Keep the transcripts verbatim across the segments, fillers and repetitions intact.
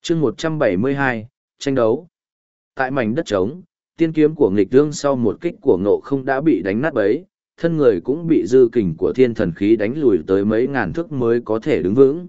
chương một trăm bảy mươi hai, tranh đấu. Tại mảnh đất trống, tiên kiếm của nghịch dương sau một kích của ngộ không đã bị đánh nát bấy, thân người cũng bị dư kình của thiên thần khí đánh lùi tới mấy ngàn thước mới có thể đứng vững.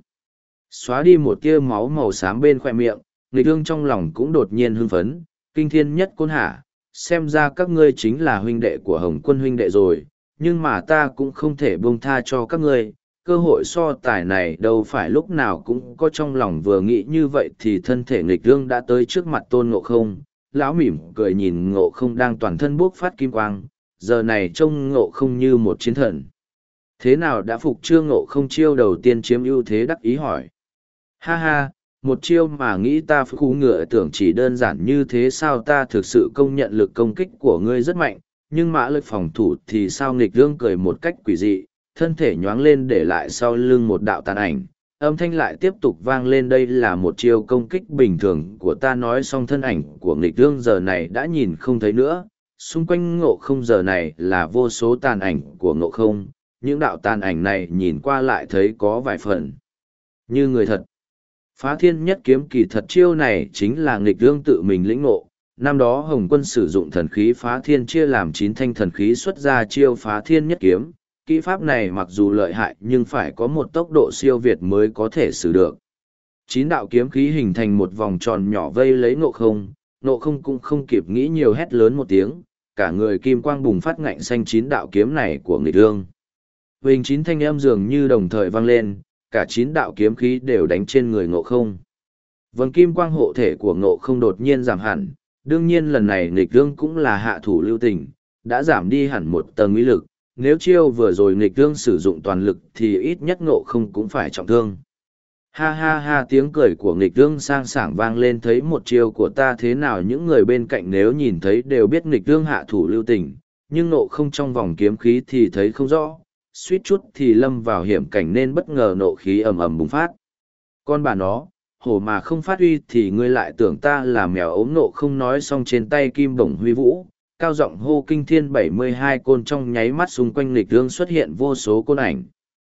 Xóa đi một tia máu màu xám bên khoe miệng, nghịch dương trong lòng cũng đột nhiên hưng phấn, kinh thiên nhất côn hả, xem ra các ngươi chính là huynh đệ của Hồng Quân huynh đệ rồi, nhưng mà ta cũng không thể buông tha cho các ngươi. Cơ hội so tài này đâu phải lúc nào cũng có, trong lòng vừa nghĩ như vậy thì thân thể nghịch dương đã tới trước mặt Tôn Ngộ Không. Lão mỉm cười nhìn Ngộ Không đang toàn thân bốc phát kim quang, giờ này trông Ngộ Không như một chiến thần. Thế nào đã phục chưa? Ngộ Không chiêu đầu tiên chiếm ưu thế đắc ý hỏi. Ha ha, một chiêu mà nghĩ ta phải khu ngựa tưởng chỉ đơn giản như thế sao? Ta thực sự công nhận lực công kích của ngươi rất mạnh, nhưng mã lực phòng thủ thì sao? Nghịch dương cười một cách quỷ dị, thân thể nhoáng lên để lại sau lưng một đạo tàn ảnh, âm thanh lại tiếp tục vang lên. Đây là một chiêu công kích bình thường của ta. Nói xong thân ảnh của nghịch dương giờ này đã nhìn không thấy nữa, xung quanh Ngộ Không giờ này là vô số tàn ảnh của Ngộ Không, những đạo tàn ảnh này nhìn qua lại thấy có vài phần như người thật. Phá thiên nhất kiếm kỳ thật chiêu này chính là nghịch dương tự mình lĩnh ngộ. Năm đó Hồng Quân sử dụng thần khí phá thiên chia làm chín thanh thần khí xuất ra chiêu phá thiên nhất kiếm. Kỹ pháp này mặc dù lợi hại nhưng phải có một tốc độ siêu việt mới có thể sử được. Chín đạo kiếm khí hình thành một vòng tròn nhỏ vây lấy Ngộ Không, Ngộ Không cũng không kịp nghĩ nhiều hét lớn một tiếng, cả người kim quang bùng phát ngạnh xanh chín đạo kiếm này của nghịch dương. Huỳnh chín thanh âm dường như đồng thời vang lên, cả chín đạo kiếm khí đều đánh trên người Ngộ Không. Vầng kim quang hộ thể của Ngộ Không đột nhiên giảm hẳn, đương nhiên lần này nghịch dương cũng là hạ thủ lưu tình, đã giảm đi hẳn một tầng uy lực. Nếu chiêu vừa rồi nghịch dương sử dụng toàn lực thì ít nhất Ngộ Không cũng phải trọng thương. Ha ha ha, tiếng cười của nghịch dương sang sảng vang lên. Thấy một chiêu của ta thế nào? Những người bên cạnh nếu nhìn thấy đều biết nghịch dương hạ thủ lưu tình, nhưng Ngộ Không trong vòng kiếm khí thì thấy không rõ, suýt chút thì lâm vào hiểm cảnh nên bất ngờ nộ khí ầm ầm bùng phát. Con bà nó, hổ mà không phát uy thì ngươi lại tưởng ta là mèo ốm. Ngộ Không nói xong trên tay kim bổng huy vũ, cao giọng hô kinh thiên bảy mươi hai côn, trong nháy mắt xung quanh nghịch dương xuất hiện vô số côn ảnh.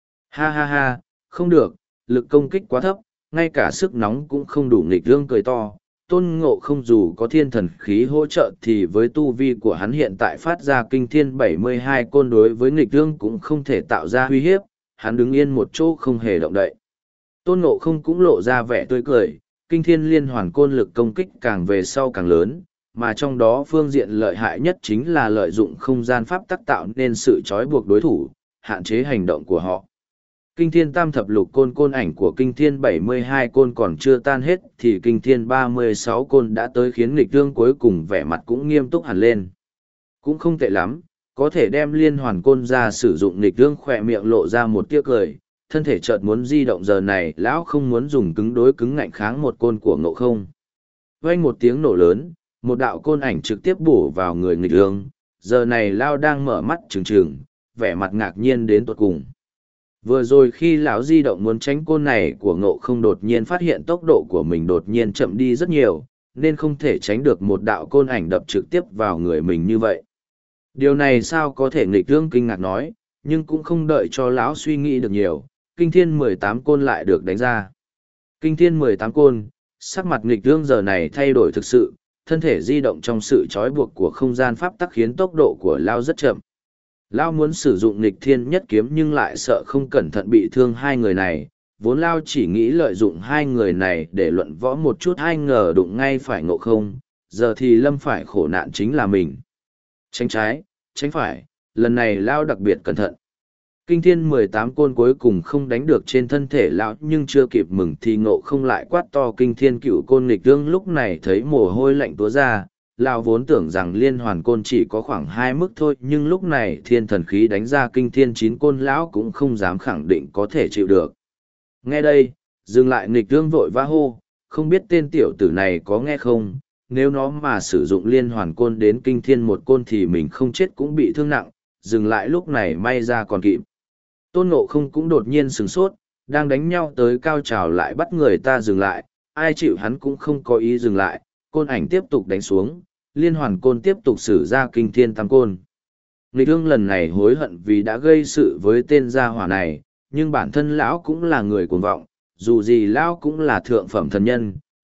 Ha ha ha, không được, lực công kích quá thấp, ngay cả sức nóng cũng không đủ. Nghịch dương cười to. Tôn Ngộ Không dù có thiên thần khí hỗ trợ thì với tu vi của hắn hiện tại phát ra kinh thiên bảy mươi hai côn đối với nghịch dương cũng không thể tạo ra uy hiếp, hắn đứng yên một chỗ không hề động đậy. Tôn Ngộ Không cũng lộ ra vẻ tươi cười, kinh thiên liên hoàn côn lực công kích càng về sau càng lớn, mà trong đó phương diện lợi hại nhất chính là lợi dụng không gian pháp tắc tạo nên sự trói buộc đối thủ, hạn chế hành động của họ. Kinh thiên tam thập lục côn, côn ảnh của kinh thiên bảy mươi hai côn còn chưa tan hết thì kinh thiên ba mươi sáu côn đã tới, khiến nghịch dương cuối cùng vẻ mặt cũng nghiêm túc hẳn lên. Cũng không tệ lắm, có thể đem liên hoàn côn ra sử dụng. Nghịch dương khỏe miệng lộ ra một tia cười, thân thể chợt muốn di động. Giờ này lão không muốn dùng cứng đối cứng ngạnh kháng một côn của Ngộ Không. Vang một tiếng nổ lớn, một đạo côn ảnh trực tiếp bổ vào người nghịch dương. Giờ này lão đang mở mắt trừng trừng, vẻ mặt ngạc nhiên đến tột cùng. Vừa rồi khi lão di động muốn tránh côn này của Ngộ Không, đột nhiên phát hiện tốc độ của mình đột nhiên chậm đi rất nhiều, nên không thể tránh được một đạo côn ảnh đập trực tiếp vào người mình như vậy. Điều này sao có thể? Nghịch dương kinh ngạc nói, nhưng cũng không đợi cho lão suy nghĩ được nhiều, kinh thiên mười tám côn lại được đánh ra. Kinh thiên mười tám côn, sắc mặt nghịch dương giờ này thay đổi thực sự, thân thể di động trong sự trói buộc của không gian pháp tắc khiến tốc độ của lão rất chậm. Lão muốn sử dụng nghịch thiên nhất kiếm nhưng lại sợ không cẩn thận bị thương hai người này, vốn Lão chỉ nghĩ lợi dụng hai người này để luận võ một chút, ai ngờ đụng ngay phải Ngộ Không, giờ thì lâm phải khổ nạn chính là mình. Tránh trái, tránh phải, lần này Lão đặc biệt cẩn thận. Kinh thiên mười tám côn cuối cùng không đánh được trên thân thể Lão, nhưng chưa kịp mừng thì Ngộ Không lại quát to kinh thiên cửu côn. Nghịch dương lúc này thấy mồ hôi lạnh túa ra. Lão vốn tưởng rằng liên hoàn côn chỉ có khoảng hai mức thôi, nhưng lúc này thiên thần khí đánh ra kinh thiên chín côn lão cũng không dám khẳng định có thể chịu được. Nghe đây, dừng lại. Nghịch dương vội vã hô, không biết tên tiểu tử này có nghe không, nếu nó mà sử dụng liên hoàn côn đến kinh thiên một côn thì mình không chết cũng bị thương nặng. Dừng lại lúc này may ra còn kịp. Tôn Ngộ Không cũng đột nhiên sửng sốt, đang đánh nhau tới cao trào lại bắt người ta dừng lại, ai chịu hắn cũng không có ý dừng lại, côn ảnh tiếp tục đánh xuống. Liên hoàn côn tiếp tục sử ra kinh thiên tam côn. Nghịch dương lần này hối hận vì đã gây sự với tên gia hỏa này, nhưng bản thân lão cũng là người cuồng vọng, dù gì lão cũng là thượng phẩm thần nhân,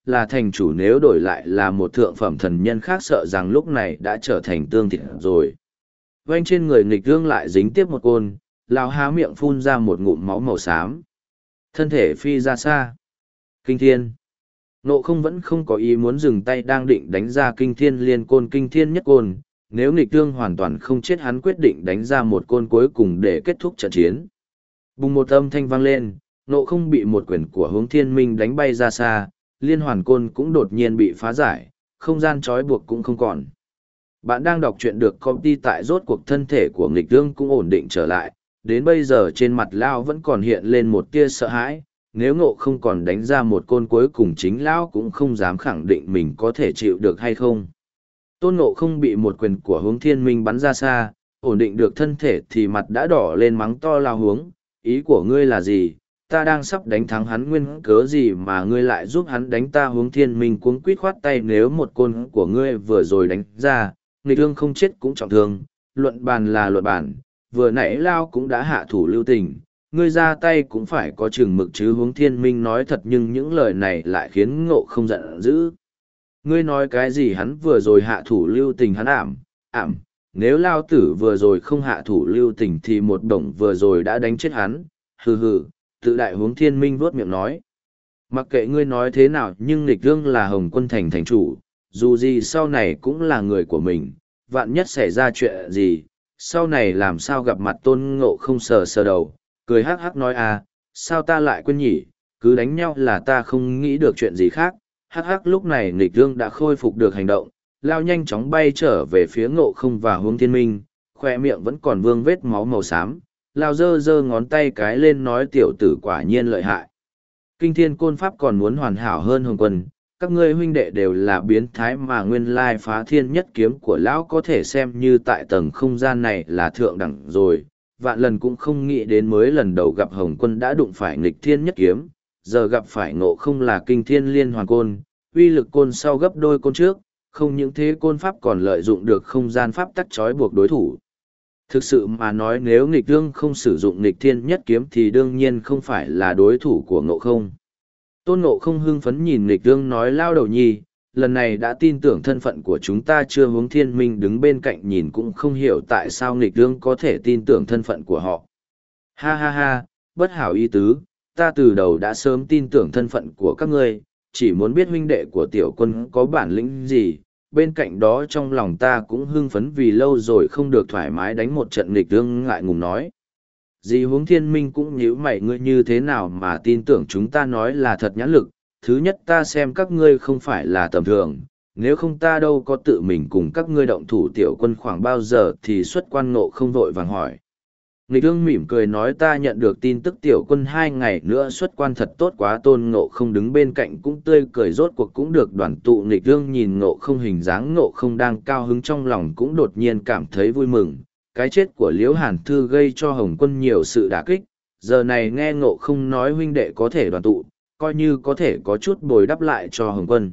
là thành chủ nếu đổi lại là một thượng phẩm thần nhân khác sợ rằng lúc này đã trở thành tương thịt rồi. Vanh trên người nghịch thương lại dính tiếp một côn, lao há miệng phun ra một ngụm máu màu xám. Thân thể phi ra xa. Kinh thiên. Nộ không vẫn không có ý muốn dừng tay đang định đánh ra kinh thiên liên côn kinh thiên nhất côn. Nếu nghịch thương hoàn toàn không chết hắn quyết định đánh ra một côn cuối cùng để kết thúc trận chiến. Bùng một âm thanh vang lên, nộ không bị một quyển của hướng thiên minh đánh bay ra xa, liên hoàn côn cũng đột nhiên bị phá giải, không gian trói buộc cũng không còn. Bạn đang đọc truyện được công ty tại rốt cuộc thân thể của nghịch thương cũng ổn định trở lại, đến bây giờ trên mặt Lao vẫn còn hiện lên một tia sợ hãi, nếu ngộ không còn đánh ra một côn cuối cùng chính Lão cũng không dám khẳng định mình có thể chịu được hay không. Tôn ngộ không bị một quyền của hướng thiên minh bắn ra xa, ổn định được thân thể thì mặt đã đỏ lên mắng to Lao hướng, ý của ngươi là gì? Ta đang sắp đánh thắng hắn nguyên cớ gì mà ngươi lại giúp hắn đánh ta hướng thiên minh cuống quýt khoát tay nếu một côn của ngươi vừa rồi đánh ra, nghịch thương không chết cũng trọng thương, luận bàn là luận bàn, vừa nãy Lao cũng đã hạ thủ lưu tình, ngươi ra tay cũng phải có chừng mực chứ hướng thiên minh nói thật nhưng những lời này lại khiến ngộ không giận dữ. Ngươi nói cái gì hắn vừa rồi hạ thủ lưu tình hắn ảm, ảm, nếu Lao tử vừa rồi không hạ thủ lưu tình thì một đồng vừa rồi đã đánh chết hắn, hừ hừ, tự đại hướng thiên minh vuốt miệng nói. Mặc kệ ngươi nói thế nào nhưng nghịch thương là Hồng Quân Thành thành chủ, dù gì sau này cũng là người của mình, vạn nhất xảy ra chuyện gì, sau này làm sao gặp mặt Tôn Ngộ không sờ sờ đầu, cười hắc hắc nói à, sao ta lại quên nhỉ, cứ đánh nhau là ta không nghĩ được chuyện gì khác. Hắc hắc lúc này nghịch thương đã khôi phục được hành động, Lao nhanh chóng bay trở về phía Ngộ không và hướng thiên minh, khoe miệng vẫn còn vương vết máu màu xám. Lao giơ giơ ngón tay cái lên nói tiểu tử quả nhiên lợi hại. Kinh thiên côn pháp còn muốn hoàn hảo hơn Hồng Quân, các ngươi huynh đệ đều là biến thái mà nguyên lai phá thiên nhất kiếm của lão có thể xem như tại tầng không gian này là thượng đẳng rồi. Vạn lần cũng không nghĩ đến mới lần đầu gặp Hồng Quân đã đụng phải nghịch thiên nhất kiếm, giờ gặp phải Ngộ không là kinh thiên liên hoàn côn, uy lực côn sau gấp đôi côn trước, không những thế côn pháp còn lợi dụng được không gian pháp tắc trói buộc đối thủ. Thực sự mà nói nếu nghịch thương không sử dụng nghịch thiên nhất kiếm thì đương nhiên không phải là đối thủ của Ngộ không. Tôn Ngộ không hưng phấn nhìn nghịch thương nói Lao đầu nhi, lần này đã tin tưởng thân phận của chúng ta chưa hướng thiên minh đứng bên cạnh nhìn cũng không hiểu tại sao nghịch thương có thể tin tưởng thân phận của họ. Ha ha ha, bất hảo ý tứ, ta từ đầu đã sớm tin tưởng thân phận của các ngươi, chỉ muốn biết huynh đệ của tiểu quân có bản lĩnh gì. Bên cạnh đó trong lòng ta cũng hưng phấn vì lâu rồi không được thoải mái đánh một trận nghịch thương ngại ngùng nói. Dì huống thiên minh cũng nhíu mày ngươi như thế nào mà tin tưởng chúng ta nói là thật nhãn lực, thứ nhất ta xem các ngươi không phải là tầm thường, nếu không ta đâu có tự mình cùng các ngươi động thủ tiểu quân khoảng bao giờ thì xuất quan Ngộ không vội vàng hỏi. Nghịch thương mỉm cười nói ta nhận được tin tức tiểu quân hai ngày nữa xuất quan thật tốt quá Tôn Ngộ không đứng bên cạnh cũng tươi cười rốt cuộc cũng được đoàn tụ nghịch thương nhìn Ngộ không hình dáng Ngộ không đang cao hứng trong lòng cũng đột nhiên cảm thấy vui mừng. Cái chết của Liễu Hàn Thư gây cho Hồng Quân nhiều sự đả kích, giờ này nghe Ngộ không nói huynh đệ có thể đoàn tụ, coi như có thể có chút bồi đắp lại cho Hồng Quân.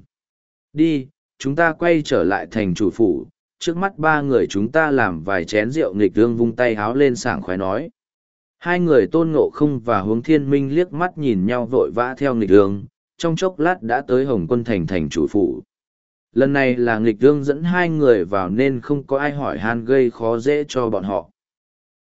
Đi, chúng ta quay trở lại thành chủ phủ. Trước mắt ba người chúng ta làm vài chén rượu nghịch thương vung tay háo lên sảng khoái nói. Hai người Tôn Ngộ không và hướng thiên minh liếc mắt nhìn nhau vội vã theo nghịch thương, trong chốc lát đã tới Hồng Quân thành thành chủ phủ. Lần này là nghịch thương dẫn hai người vào nên không có ai hỏi han gây khó dễ cho bọn họ.